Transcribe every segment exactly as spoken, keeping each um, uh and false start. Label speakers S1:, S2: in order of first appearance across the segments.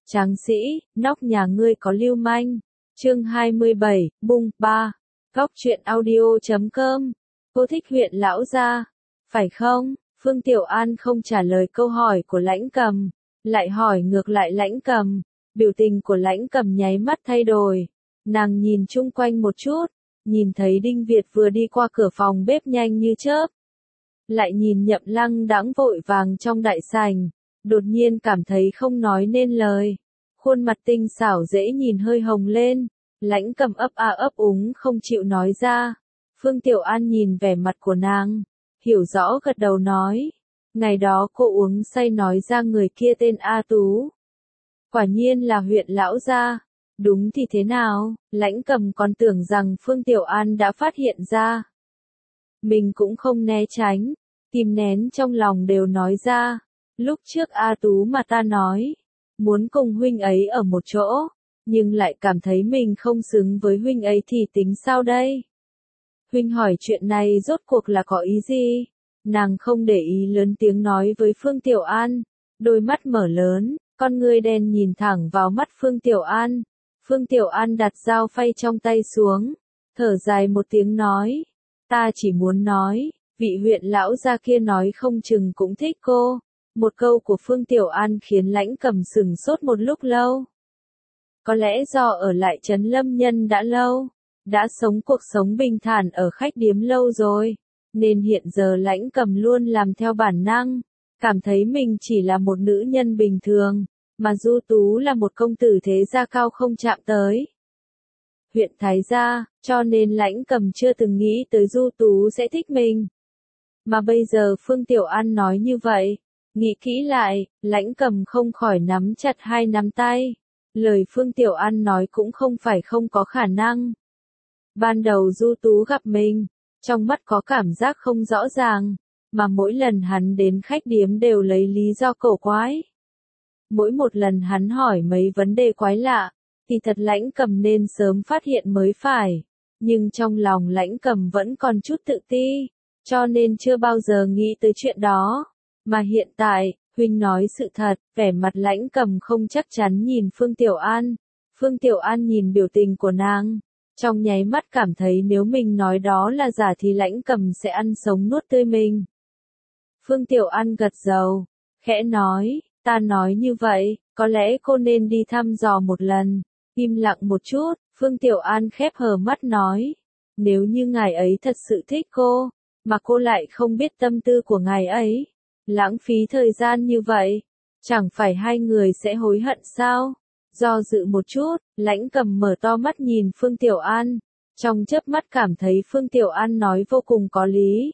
S1: Tráng sĩ, nóc nhà ngươi có lưu manh. Chương hai mươi bảy, bung, ba. Góc truyện audio chấm com. Cô thích huyện lão gia, phải không? Phương Tiểu An không trả lời câu hỏi của Lãnh Cầm, lại hỏi ngược lại Lãnh Cầm. Biểu tình của Lãnh Cầm nháy mắt thay đổi. Nàng nhìn chung quanh một chút, nhìn thấy Đinh Việt vừa đi qua cửa phòng bếp nhanh như chớp. Lại nhìn Nhậm Lăng đãng vội vàng trong đại sảnh, đột nhiên cảm thấy không nói nên lời. Khuôn mặt tinh xảo dễ nhìn hơi hồng lên, Lãnh Cầm ấp a ấp úng không chịu nói ra. Phương Tiểu An nhìn vẻ mặt của nàng, hiểu rõ gật đầu nói. Ngày đó cô uống say nói ra người kia tên A Tú. Quả nhiên là huyện lão gia. Đúng thì thế nào, Lãnh Cầm còn tưởng rằng Phương Tiểu An đã phát hiện ra. Mình cũng không né tránh, kìm nén trong lòng đều nói ra. Lúc trước A Tú mà ta nói, muốn cùng huynh ấy ở một chỗ, nhưng lại cảm thấy mình không xứng với huynh ấy thì tính sao đây? Huynh hỏi chuyện này rốt cuộc là có ý gì? Nàng không để ý lớn tiếng nói với Phương Tiểu An, đôi mắt mở lớn, con ngươi đen nhìn thẳng vào mắt Phương Tiểu An. Phương Tiểu An đặt dao phay trong tay xuống, thở dài một tiếng nói, ta chỉ muốn nói, vị huyện lão gia kia nói không chừng cũng thích cô. Một câu của Phương Tiểu An khiến Lãnh Cầm sửng sốt một lúc lâu. Có lẽ do ở lại trấn Lâm Nhân đã lâu, đã sống cuộc sống bình thản ở khách điếm lâu rồi, nên hiện giờ Lãnh Cầm luôn làm theo bản năng, cảm thấy mình chỉ là một nữ nhân bình thường, mà Du Tú là một công tử thế gia cao không chạm tới. Huyện Thái gia, cho nên Lãnh Cầm chưa từng nghĩ tới Du Tú sẽ thích mình. Mà bây giờ Phương Tiểu An nói như vậy, nghĩ kỹ lại, Lãnh Cầm không khỏi nắm chặt hai nắm tay. Lời Phương Tiểu An nói cũng không phải không có khả năng. Ban đầu Du Tú gặp mình, trong mắt có cảm giác không rõ ràng, mà mỗi lần hắn đến khách điếm đều lấy lý do cổ quái. Mỗi một lần hắn hỏi mấy vấn đề quái lạ, thì thật Lãnh Cầm nên sớm phát hiện mới phải. Nhưng trong lòng Lãnh Cầm vẫn còn chút tự ti, cho nên chưa bao giờ nghĩ tới chuyện đó. Mà hiện tại, huynh nói sự thật, vẻ mặt Lãnh Cầm không chắc chắn nhìn Phương Tiểu An. Phương Tiểu An nhìn biểu tình của nàng, trong nháy mắt cảm thấy nếu mình nói đó là giả thì Lãnh Cầm sẽ ăn sống nuốt tươi mình. Phương Tiểu An gật đầu, khẽ nói, ta nói như vậy, có lẽ cô nên đi thăm dò một lần. Im lặng một chút, Phương Tiểu An khép hờ mắt nói, nếu như ngài ấy thật sự thích cô, mà cô lại không biết tâm tư của ngài ấy, lãng phí thời gian như vậy, chẳng phải hai người sẽ hối hận sao? Do dự một chút, Lãnh Cầm mở to mắt nhìn Phương Tiểu An, trong chớp mắt cảm thấy Phương Tiểu An nói vô cùng có lý.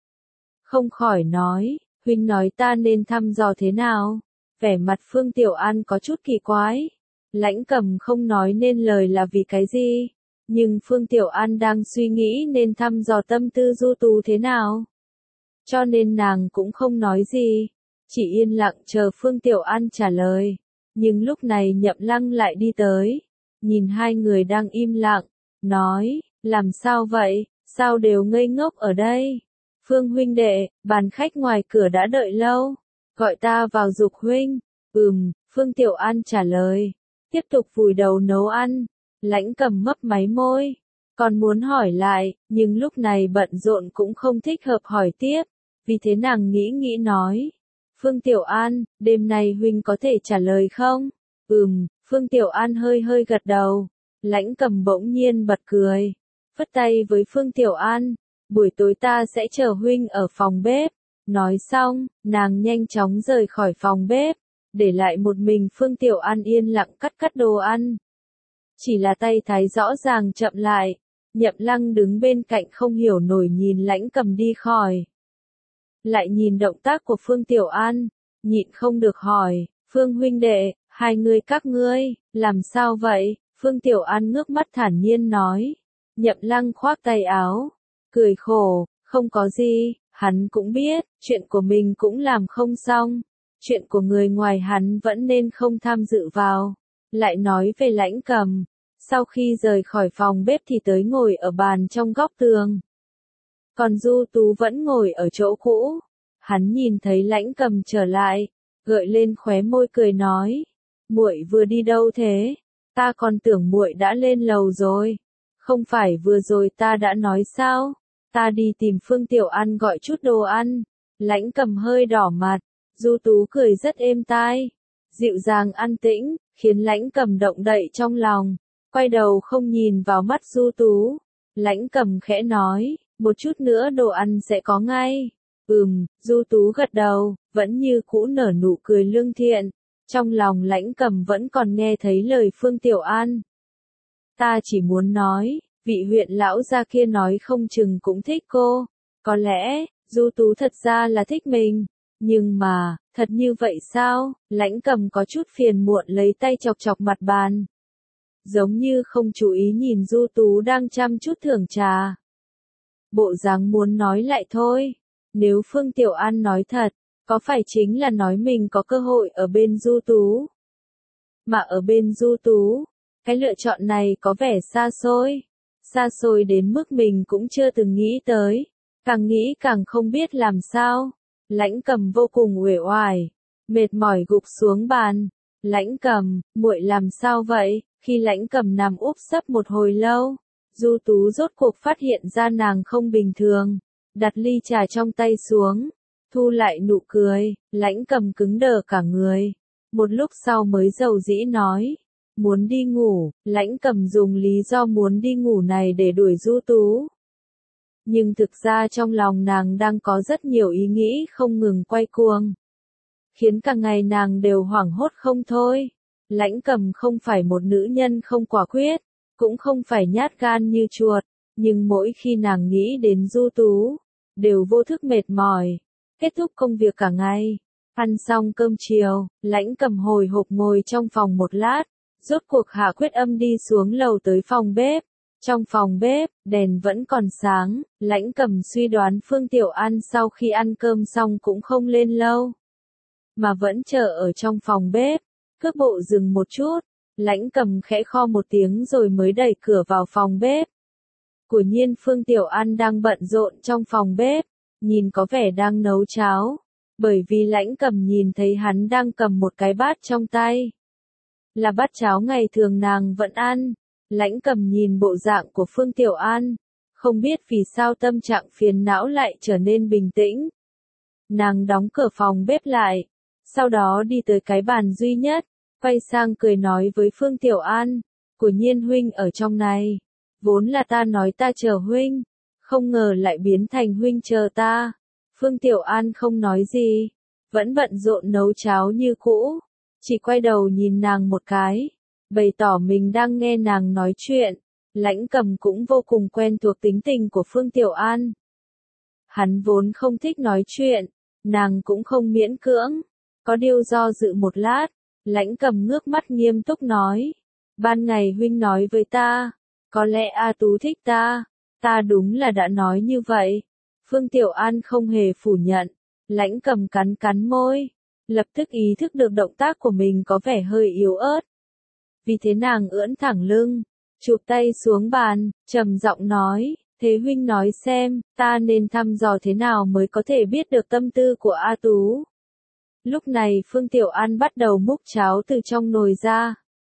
S1: Không khỏi nói, huynh nói ta nên thăm dò thế nào? Vẻ mặt Phương Tiểu An có chút kỳ quái. Lãnh Cầm không nói nên lời là vì cái gì? Nhưng Phương Tiểu An đang suy nghĩ nên thăm dò tâm tư Du Tú thế nào? Cho nên nàng cũng không nói gì, chỉ yên lặng chờ Phương Tiểu An trả lời. Nhưng lúc này Nhậm Lăng lại đi tới, nhìn hai người đang im lặng, nói, làm sao vậy, sao đều ngây ngốc ở đây? Phương huynh đệ, bàn khách ngoài cửa đã đợi lâu, gọi ta vào giục huynh. Ừm, Phương Tiểu An trả lời, tiếp tục vùi đầu nấu ăn. Lãnh Cầm mấp máy môi, còn muốn hỏi lại, nhưng lúc này bận rộn cũng không thích hợp hỏi tiếp, vì thế nàng nghĩ nghĩ nói, Phương Tiểu An, đêm nay huynh có thể trả lời không? Ừm, Phương Tiểu An hơi hơi gật đầu. Lãnh Cầm bỗng nhiên bật cười, phất tay với Phương Tiểu An, buổi tối ta sẽ chờ huynh ở phòng bếp. Nói xong, nàng nhanh chóng rời khỏi phòng bếp, để lại một mình Phương Tiểu An yên lặng cắt cắt đồ ăn. Chỉ là tay thái rõ ràng chậm lại, Nhậm Lăng đứng bên cạnh không hiểu nổi nhìn Lãnh Cầm đi khỏi. Lại nhìn động tác của Phương Tiểu An, nhịn không được hỏi, Phương huynh đệ, hai người các ngươi, làm sao vậy? Phương Tiểu An ngước mắt thản nhiên nói. Nhậm Lăng khoác tay áo, cười khổ, không có gì, hắn cũng biết, chuyện của mình cũng làm không xong, chuyện của người ngoài hắn vẫn nên không tham dự vào. Lại nói về Lãnh Cầm, sau khi rời khỏi phòng bếp thì tới ngồi ở bàn trong góc tường. Còn Du Tú vẫn ngồi ở chỗ cũ. Hắn nhìn thấy Lãnh Cầm trở lại, gợi lên khóe môi cười nói, muội vừa đi đâu thế? Ta còn tưởng muội đã lên lầu rồi. Không phải vừa rồi ta đã nói sao? Ta đi tìm Phương Tiểu An gọi chút đồ ăn. Lãnh Cầm hơi đỏ mặt, Du Tú cười rất êm tai, dịu dàng an tĩnh, khiến Lãnh Cầm động đậy trong lòng. Quay đầu không nhìn vào mắt Du Tú. Lãnh Cầm khẽ nói, một chút nữa đồ ăn sẽ có ngay. Ừm, Du Tú gật đầu, vẫn như cũ nở nụ cười lương thiện. Trong lòng Lãnh Cầm vẫn còn nghe thấy lời Phương Tiểu An. Ta chỉ muốn nói, vị huyện lão gia kia nói không chừng cũng thích cô. Có lẽ, Du Tú thật ra là thích mình. Nhưng mà, thật như vậy sao? Lãnh Cầm có chút phiền muộn lấy tay chọc chọc mặt bàn. Giống như không chú ý nhìn Du Tú đang chăm chút thưởng trà. Bộ dáng muốn nói lại thôi. Nếu Phương Tiểu An nói thật, có phải chính là nói mình có cơ hội ở bên Du Tú? Mà ở bên Du Tú, cái lựa chọn này có vẻ xa xôi. Xa xôi đến mức mình cũng chưa từng nghĩ tới. Càng nghĩ càng không biết làm sao. Lãnh Cầm vô cùng uể oải, mệt mỏi gục xuống bàn. Lãnh Cầm, muội làm sao vậy? Khi Lãnh Cầm nằm úp sấp một hồi lâu, Du Tú rốt cuộc phát hiện ra nàng không bình thường. Đặt ly trà trong tay xuống, thu lại nụ cười, Lãnh Cầm cứng đờ cả người. Một lúc sau mới dầu dĩ nói, muốn đi ngủ. Lãnh Cầm dùng lý do muốn đi ngủ này để đuổi Du Tú. Nhưng thực ra trong lòng nàng đang có rất nhiều ý nghĩ không ngừng quay cuồng, khiến cả ngày nàng đều hoảng hốt không thôi. Lãnh Cầm không phải một nữ nhân không quả quyết, cũng không phải nhát gan như chuột, nhưng mỗi khi nàng nghĩ đến Du Tú, đều vô thức mệt mỏi. Kết thúc công việc cả ngày, ăn xong cơm chiều, Lãnh Cầm hồi hộp ngồi trong phòng một lát, rốt cuộc hạ quyết âm đi xuống lầu tới phòng bếp. Trong phòng bếp, đèn vẫn còn sáng, Lãnh Cầm suy đoán Phương Tiểu An sau khi ăn cơm xong cũng không lên lâu, mà vẫn chờ ở trong phòng bếp. Cước bộ dừng một chút, Lãnh Cầm khẽ kho một tiếng rồi mới đẩy cửa vào phòng bếp. Quả nhiên Phương Tiểu An đang bận rộn trong phòng bếp, nhìn có vẻ đang nấu cháo, bởi vì Lãnh Cầm nhìn thấy hắn đang cầm một cái bát trong tay. Là bát cháo ngày thường nàng vẫn ăn. Lãnh Cầm nhìn bộ dạng của Phương Tiểu An, không biết vì sao tâm trạng phiền não lại trở nên bình tĩnh. Nàng đóng cửa phòng bếp lại, sau đó đi tới cái bàn duy nhất, quay sang cười nói với Phương Tiểu An, quả nhiên huynh ở trong này. Vốn là ta nói ta chờ huynh, không ngờ lại biến thành huynh chờ ta. Phương Tiểu An không nói gì, vẫn bận rộn nấu cháo như cũ, chỉ quay đầu nhìn nàng một cái, bày tỏ mình đang nghe nàng nói chuyện. Lãnh Cầm cũng vô cùng quen thuộc tính tình của Phương Tiểu An. Hắn vốn không thích nói chuyện, nàng cũng không miễn cưỡng. Có điều do dự một lát, Lãnh Cầm ngước mắt nghiêm túc nói, ban ngày huynh nói với ta, có lẽ A Tú thích ta, ta đúng là đã nói như vậy. Phương Tiểu An không hề phủ nhận, Lãnh Cầm cắn cắn môi, lập tức ý thức được động tác của mình có vẻ hơi yếu ớt. Vì thế nàng ưỡn thẳng lưng, chụp tay xuống bàn, trầm giọng nói, thế huynh nói xem, ta nên thăm dò thế nào mới có thể biết được tâm tư của A Tú. Lúc này Phương Tiểu An bắt đầu múc cháo từ trong nồi ra.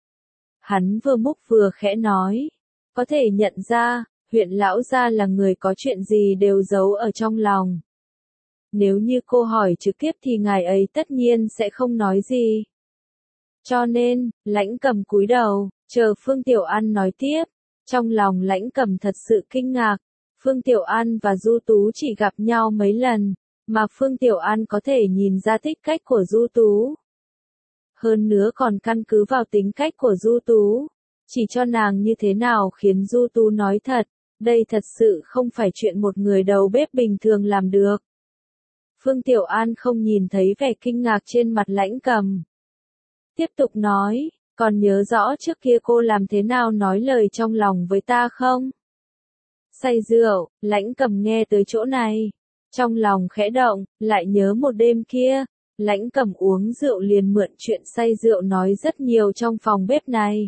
S1: Hắn vừa múc vừa khẽ nói, có thể nhận ra, huyện lão gia là người có chuyện gì đều giấu ở trong lòng. Nếu như cô hỏi trực tiếp thì ngài ấy tất nhiên sẽ không nói gì. Cho nên, Lãnh Cầm cúi đầu, chờ Phương Tiểu An nói tiếp. Trong lòng Lãnh Cầm thật sự kinh ngạc. Phương Tiểu An và Du Tú chỉ gặp nhau mấy lần, mà Phương Tiểu An có thể nhìn ra thích cách của Du Tú. Hơn nữa còn căn cứ vào tính cách của Du Tú, chỉ cho nàng như thế nào khiến Du Tú nói thật. Đây thật sự không phải chuyện một người đầu bếp bình thường làm được. Phương Tiểu An không nhìn thấy vẻ kinh ngạc trên mặt Lãnh Cầm. Tiếp tục nói, còn nhớ rõ trước kia cô làm thế nào nói lời trong lòng với ta không? Say rượu, Lãnh Cầm nghe tới chỗ này, trong lòng khẽ động, lại nhớ một đêm kia, Lãnh Cầm uống rượu liền mượn chuyện say rượu nói rất nhiều trong phòng bếp này.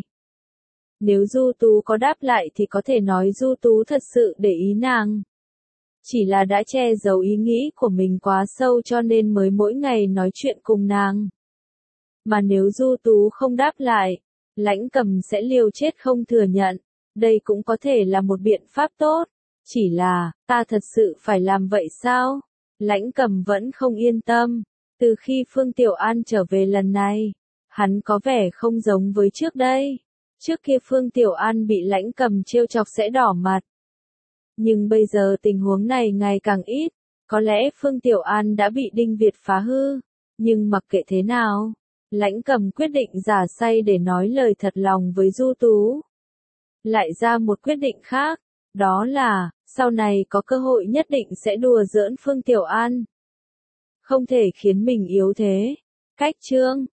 S1: Nếu Du Tú có đáp lại thì có thể nói Du Tú thật sự để ý nàng. Chỉ là đã che giấu ý nghĩ của mình quá sâu cho nên mới mỗi ngày nói chuyện cùng nàng. Mà nếu Du Tú không đáp lại, Lãnh Cầm sẽ liều chết không thừa nhận. Đây cũng có thể là một biện pháp tốt. Chỉ là, ta thật sự phải làm vậy sao? Lãnh Cầm vẫn không yên tâm. Từ khi Phương Tiểu An trở về lần này, hắn có vẻ không giống với trước đây. Trước kia Phương Tiểu An bị Lãnh Cầm trêu chọc sẽ đỏ mặt. Nhưng bây giờ tình huống này ngày càng ít. Có lẽ Phương Tiểu An đã bị Đinh Việt phá hư. Nhưng mặc kệ thế nào, Lãnh Cầm quyết định giả say để nói lời thật lòng với Du Tú. Lại ra một quyết định khác, đó là, sau này có cơ hội nhất định sẽ đùa giỡn Phương Tiểu An. Không thể khiến mình yếu thế. Cách chương